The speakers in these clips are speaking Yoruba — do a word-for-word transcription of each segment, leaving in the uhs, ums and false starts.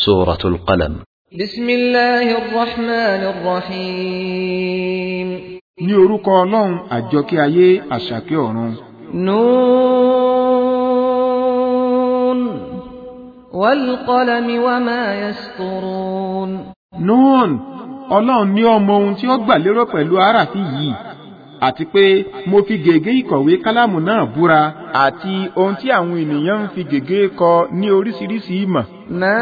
سورة القلم. بسم الله الرحمن الرحيم. ní orúkọ Ọlọ́run àjọkẹ́ ayé àṣàkẹ́ ọ̀run. نون والقلم وما يسطرون. Nun, Ọlọ́run ní ó mọ ohun tí ó gbà lérò pẹ̀lú àràfí yìí, àti pé mo fi gègé ìkọ̀wé kálámù náà búra, àti ohun tí àwọn ènìyàn ń fi gègé kọ ní oríṣiríṣi ìmọ̀. ما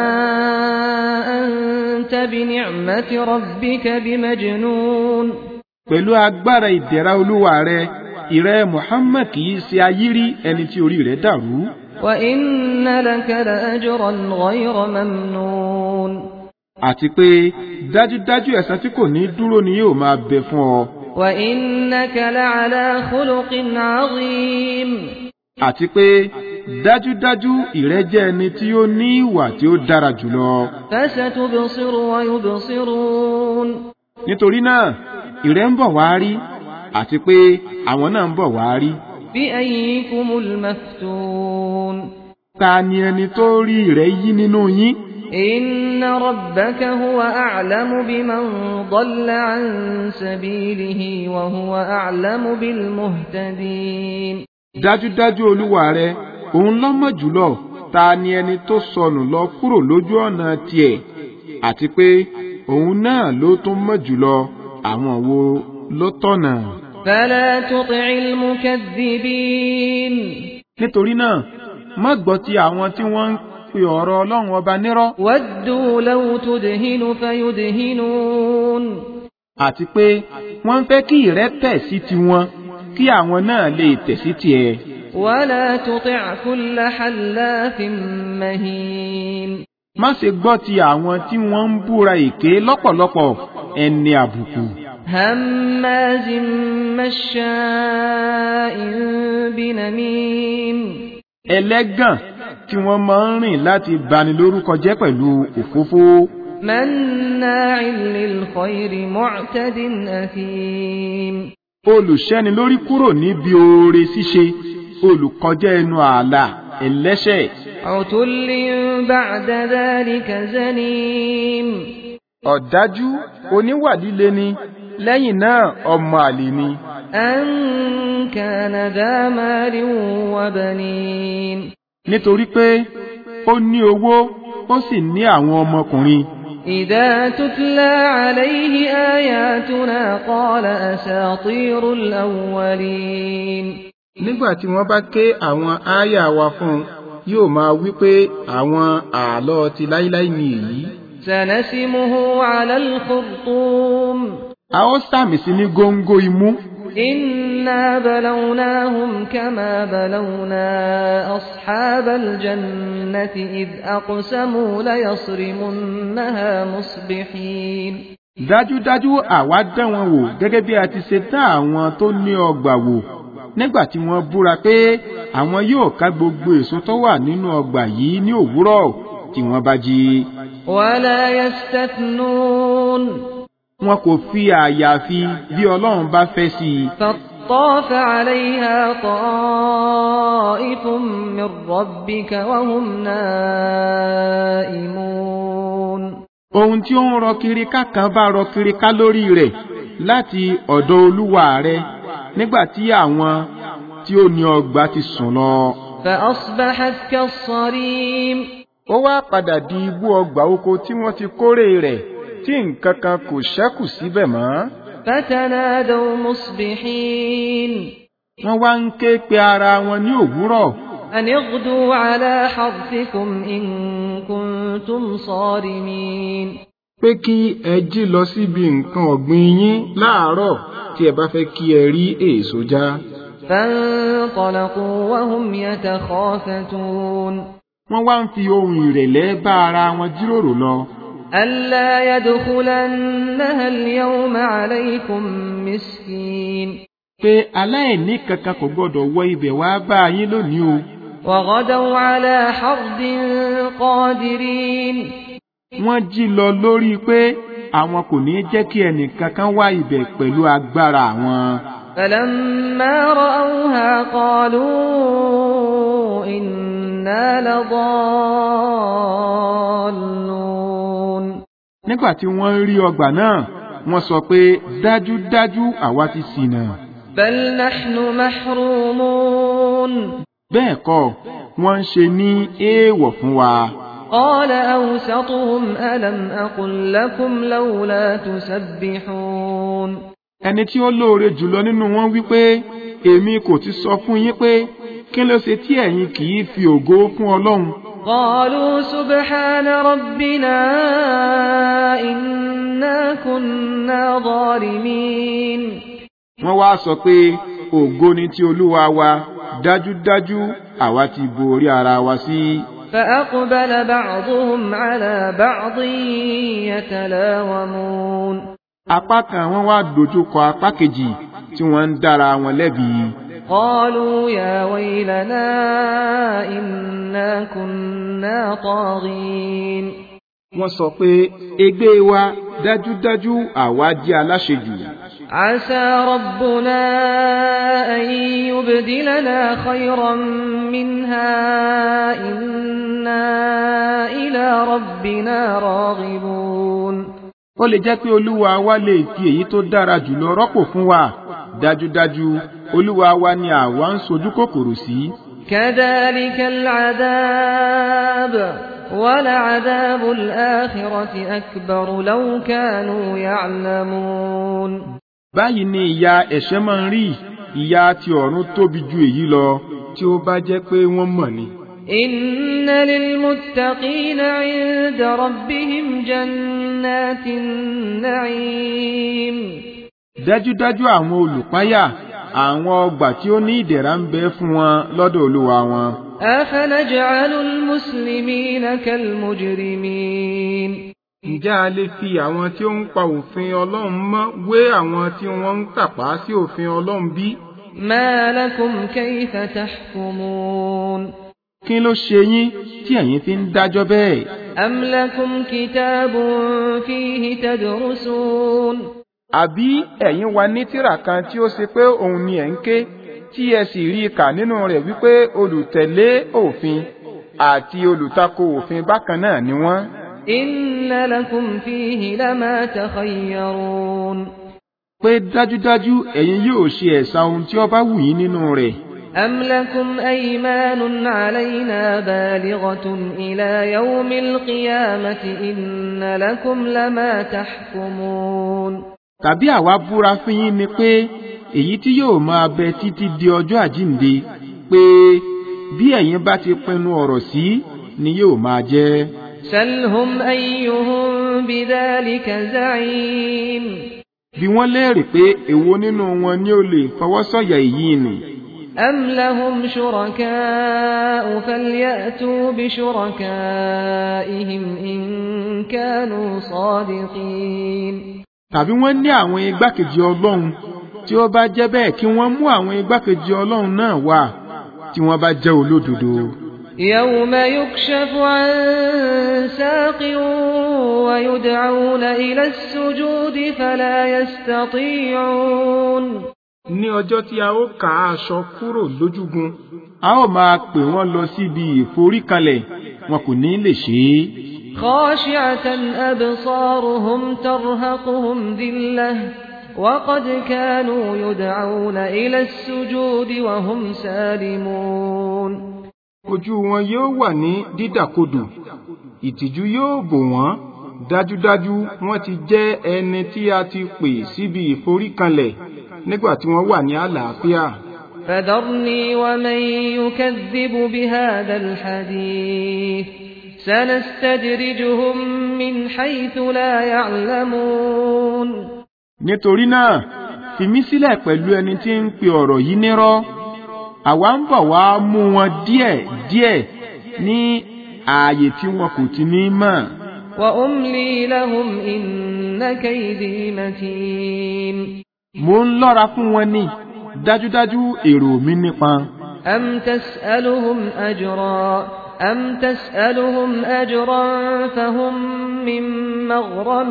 أنت بنعمة ربك بمجنون. Pẹ̀lú agbára ìdẹ̀ra Olúwa rẹ, ìrẹ Muhammad kìí ṣe ayírí ẹni tí orí rẹ̀ dàrú. وإن لك لأجرا غير ممنون. Àti pé dájúdájú ẹ̀san tí kò ní dúró ni yóò máa bẹ fún ọ. وإنك لعلى خلق عظيم. Àti pé dájúdájú ìrẹ jẹ́ ẹni tí ó ní ìwà tí ó dára jùlọ. فستبصر ويبصرون. Nítorí náà ìrẹ ń bọ̀ wá rí, àti pé àwọn náà ń bọ̀ wá rí. بأيكم المفتون. Ta ni ẹni tó rí ìrẹ yí nínú yín? إن ربك هو أعلم بمن ضل عن سبيله وهو أعلم بالمهتدين. Dájúdájú Olúwa rẹ, òun ló mọ̀ jùlọ ta ni ẹni tó sọnù lọ kúrò lójú ọ̀nà tiẹ̀, àti pé òun náà ló tún mọ̀ jùlọ àwọn wo ló tọ̀nà. فلا تطع المكذبين. Nítorí náà má gbọ́ ti àwọn tí wọ́n ń pe ọ̀rọ̀ Ọlọ́run ọba nírọ́. ودوا لو تدهن فيدهنون. Àti pé wọ́n ń fẹ́ kí ìrẹ tẹ̀ sí tiwọn kí àwọn náà lè tẹ̀ sí tiẹ̀. ولا تطع كل حلاف مهين. Má ṣe gbọ́ ti àwọn tí wọ́n ń búra èké lọ́pọ̀lọpọ̀ ẹni àbùkù. هماز مشاء بنميم. Ẹlẹ́gàn tí wọ́n máa ń rìn láti bani lórúkọ jẹ́ pẹ̀lú òfófó. مناع للخير معتد أثيم. Olùṣẹ́ni lórí kúrò níbi oore ṣíṣe, olùkọjá ẹnu ààlà ẹlẹ́ṣẹ̀. عتل بعد ذلك زنيم. Ọ̀dájú oníwà líle ni, lẹ́yìn náà ọmọ àlè ni. أن كان ذا مال وبنين. Nítorí pé ó ní owó ó sì ní àwọn ọmọkùnrin. إذا تتلى عليه آياتنا قال أساطير الأولين. Nígbà tí wọ́n bá ké àwọn ááyà wa fún un, yóò máa wí pé àwọn àlọ́ ti láíláí ni èyí. سنسمه على الخرطوم. A ó sàmì sí ní góńgó imú. إنا بلوناهم كما بلونا أصحاب الجنة إذ أقسموا ليصرمنها مصبحين. Dájúdájú àwa dán wọn wò gẹ́gẹ́ bí a ti ṣe dán àwọn tó ní ọgbà wò nígbà tí wọ́n búra pé àwọn yóò ká gbogbo èso tó wà nínú ọgbà yìí ní òwúrọ̀ tí wọ́n bá jí. ولا يستثنون. Wọn kò fi àyàfi bí Ọlọ́run bá fẹ́ sí i. فطاف عليها طائف من ربك وهم نائمون. Ohun tí ó ń rọ kiri ká kan bá rọ kiri ká lórí rẹ̀ láti ọ̀dọ̀ Olúwa rẹ̀ nígbà tí àwọn tí ó ní ọgbà ti sùn lọ. فأصبحت كالصريم. Ó wá padà di igbó ọgbà oko tí wọ́n ti kórè rẹ̀ tí nǹkan kan kò ṣẹ́kù síbẹ̀ mọ́. فتنادوا مصبحين. Wọ́n wá ń ké pe ara wọn ní òwúrọ̀. أن اغدوا على حرثكم إن كنتم صارمين. Pé kí ẹ jí lọ síbi nǹkan ọ̀gbìn yín láàárọ̀ tí ẹ bá fẹ́ kí ẹ rí èso já. فانطلقوا وهم يتخافتون. Wọ́n wá ń fi ohùn ìrẹ̀lẹ̀ bá ara wọn jíròrò lọ. ألا يدخلنها اليوم عليكم مسكين. Pé aláìní kankan kò gbọdọ̀ wọ ibẹ̀ wá bá yín lónìí o. وغدوا على حرد قادرين. Wọ́n jí lọ lórí pé àwọn kò ní jẹ́ kí ẹnìkankan wá ibẹ̀ pẹ̀lú agbára àwọn. فلما رأوها قالوا إنا لضالون. nígbà tí wọ́n rí ọgbà náà wọ́n sọ pé dájúdájú àwa ti ṣìnà. bal nahnu mahrumun. bẹ́ẹ̀ kọ́ wọ́n ń ṣe ní èèwọ̀ fún wa. qala awsatuhum alam aqul lakum lawla tusabbihun. ẹni tí ó lóore jùlọ nínú wọn wípé èmi kò ti sọ fún yín pé kí ló ṣe tí ẹ̀yin kì í fi ògo fún Ọlọ́run. qalu subhana rabbina inna kunna zalimin. wọ́n wá sọ pé ògo ni ti Olúwa wa dájúdájú àwa ti borí ara wa sí. فأقبل بعضهم على بعض يتلاومون. apá kan wọn wá dojú kọ apá kejì tí wọ́n ń dára wọn lẹ́bi. قالوا يا ويلنا إنا كنا طاغين. wọ́n sọ pé ègbé wa dájúdájú àwa jẹ́ aláṣejù. عسى ربنا أن يبدلنا خيرا منها إنا إلى ربنا راغبون. ó lè jẹ́ pé Olúwa wa lè fi èyí tó dára jùlọ rọ́pò fún wa dájúdájú Olúwa wa ni àwa ń sojú kòkòrò sí. كذلك العذاب ولعذاب الآخرة أكبر لو كانوا يعلمون. báyìí ni ìyà ẹ̀ṣẹ̀ máa ń rí ìyà ti ọ̀run tóbi ju èyí lọ tí ó bá jẹ́ pé wọ́n mọ̀ ni. إن للمتقين عند ربهم جنات النعيم. dájúdájú àwọn olùpáyà àwọn ọgbà tí ó ní ìdẹ̀ra ń bẹ fún wọn lọ́dọ̀ Olúwa wọn. أفنجعل المسلمين كالمجرمين. ǹjẹ́ a lè fi àwọn tí ó ń pa òfin Ọlọ́run mọ́ wé àwọn tí wọ́n ń tàpá sí òfin Ọlọ́run bí? ما لكم كيف تحكمون. kí ló ṣe yín tí ẹ̀yin fi ń dájọ́ bẹ́ẹ̀? أم لكم كتاب فيه تدرسون. àbí ẹ̀yin wà ní tírà kan tí ó ṣe pé òun ni ẹ̀ ń ké tí ẹ sì rí kà nínú rẹ̀ wípé olùtẹ̀lé òfin àti olùtakò òfin bákan náà ni wọ́n. إن لكم فيه لما تخيرون. pé dájúdájú ẹ̀yin yóò ṣe ẹ̀sà ohun tí ó bá wù yín nínú rẹ̀. أم لكم أيمان علينا بالغة إلى يوم القيامة إن لكم لما تحكمون. tàbí àwa búra fún yín ni pé èyí tí yóò máa bẹ títí di ọjọ́ àjíǹde pé bí ẹ̀yin bá ti pinnu ọ̀rọ̀ sí ni yóò máa jẹ́. سلهم أيهم بذلك زعيم. bí wọ́n léèrè pé èwo nínú wọn ni ó lè fọwọ́ sọ̀yà èyí ni. أم لهم شركاء فليأتوا بشركائهم إن كانوا صادقين. tàbí wọ́n ní àwọn igbákejì Ọlọ́run tí ó bá jẹ́ bẹ́ẹ̀ kí wọ́n mú àwọn igbákejì Ọlọ́run náà wá tí wọ́n bá jẹ́ olódodo. يوم يكشف عن ساق ويدعون إلى السجود فلا يستطيعون. ní ọjọ́ tí a ó ká aṣọ kúrò lójúgun a ó máa pè wọ́n lọ síbi ìforíkanlẹ̀ wọn kò ní lè ṣe é. خاشعة أبصارهم ترهقهم ذلة وقد كانوا يدعون إلى السجود وهم سالمون. ojú wọn yóò wà ní dídàkodò ìtìjú yóò bò wọ́n dájúdájú wọ́n ti jẹ́ ẹni tí a ti pè síbi ìforíkanlẹ̀ nígbà tí wọ́n wà ní àlàáfíà. فذرني ومن يكذب بهذا الحديث سنستدرجهم من حيث لا يعلمون. nítorí náà fi mí sílẹ̀ pẹ̀lú ẹni tí ń pe ọ̀rọ̀ yìí nírọ́ àwa ń bọ̀ wá mú wọn díẹ̀ díẹ̀ ní ààyè tí wọn kò ti ní mọ̀. وأملي لهم إن كيدي متين. mo ń lọ́ra fún wọn ní dájúdájú èrò mi nípọn. أم تسألهم أجرا أم تسألهم أجرا فهم من مغرم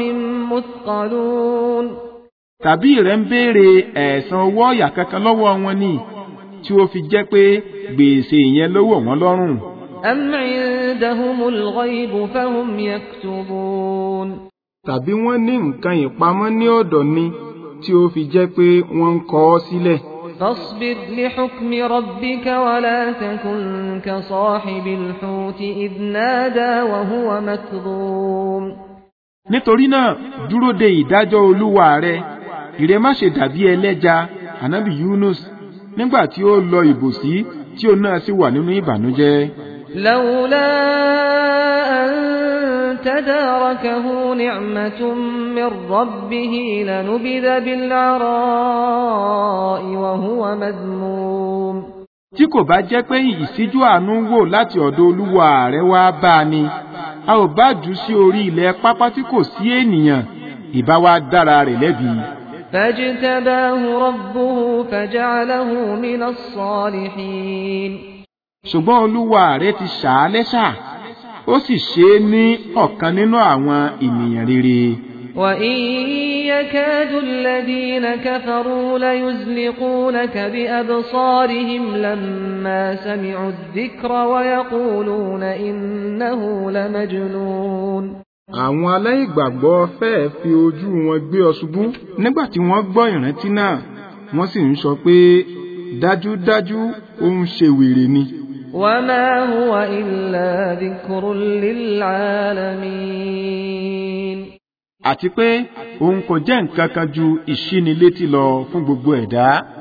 مثقلون. tàbí rẹ̀ ń béèrè ẹ̀san owó ọ̀yà kankan lọ́wọ́ wọn ni tí ó fi jẹ́ pé gbèsè yẹn ló wọ̀ wọ́n lọ́rùn. أم عندهم الغيب فهم يكتبون. tàbí wọ́n ní nǹkan ìpamọ́ ní ọ̀dọ̀ ni tí ó fi jẹ́ pé wọ́n ń kọ ọ́ sílẹ̀. فاصبر لحكم ربك ولا تكن كصاحب الحوت إذ نادى وهو مكظوم. nítorí náà dúró de ìdájọ́ Olúwa rẹ, ìrẹ má ṣe dàbí ẹlẹ́ja Ànábì Yunus nígbà tí ó lọ ìbòsí tí ó náà sì wà nínú ìbànújẹ́. لولا أن تداركه نعمة من ربه لنبذ بالعراء وهو مذموم. tí kò bá jẹ́ pé ìṣíjú àánú wò láti ọ̀dọ̀ Olúwa rẹ̀ wá bá a ni, a ò bá jù sí orí ilẹ̀ pápá tí kò sí ènìyàn, ìbá wa dára rẹ̀ lẹ́bi. فاجتباه ربه فجعله من الصالحين. ṣùgbọ́n Olúwa rẹ̀ ti ṣà á lẹ́ṣà, ó sì ṣe é ní ọ̀kan nínú àwọn ènìyàn rere. وإن يكاد الذين كفروا ليزلقونك بأبصارهم لما سمعوا الذكر ويقولون إنه لمجنون. àwọn aláìgbàgbọ́ fẹ́ẹ̀ fi ojú wọn gbé ọ ṣubú nígbà tí wọ́n gbọ́ ìrántí náà, wọ́n sì ń sọ pé dájúdájú ó ń ṣe wèrè ni. وما هو إلا ذكر للعالمين. àti pé òun kò jẹ́ nǹkan kan ju ìṣínilétí lọ fún gbogbo ẹ̀dá.